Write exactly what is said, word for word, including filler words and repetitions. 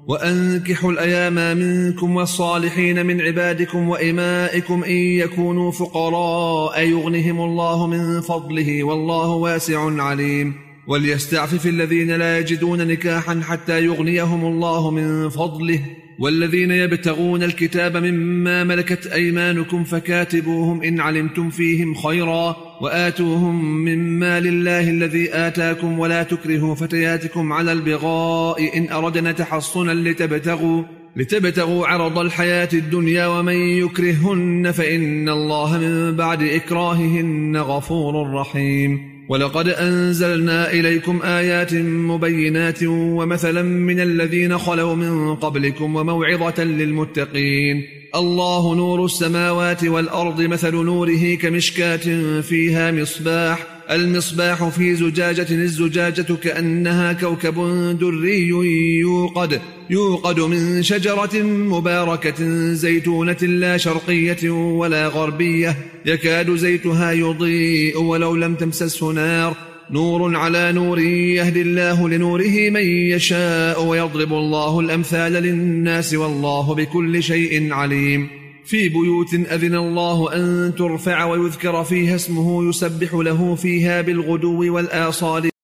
وأنكحوا الأيام منكم والصالحين من عبادكم وإمائكم إن يكونوا فقراء يغنهم الله من فضله والله واسع عليم. وليستعفف الذين لا يجدون نكاحا حتى يغنيهم الله من فضله، والذين يبتغون الكتاب مما ملكت أيمانكم فكاتبوهم إن علمتم فيهم خيرا وآتوهم من مال الله الذي آتاكم، ولا تكرهوا فتياتكم على البغاء إن أردنا تحصنا لتبتغوا, لتبتغوا عرض الحياة الدنيا، ومن يكرهن فإن الله من بعد إكراههن غفور رحيم. ولقد أنزلنا إليكم آيات مبينات ومثلا من الذين خلوا من قبلكم وموعظة للمتقين. الله نور السماوات والأرض، مثل نوره كمشكاة فيها مصباح، المصباح في زجاجة، الزجاجة كأنها كوكب دري يوقد, يوقد من شجرة مباركة زيتونة لا شرقية ولا غربية، يكاد زيتها يضيء ولو لم تمسسه نار، نور على نور يهدي الله لنوره من يشاء ويضرب الله الأمثال للناس والله بكل شيء عليم. في بيوت أذن الله أن ترفع ويذكر فيها اسمه يسبح له فيها بالغدو والآصال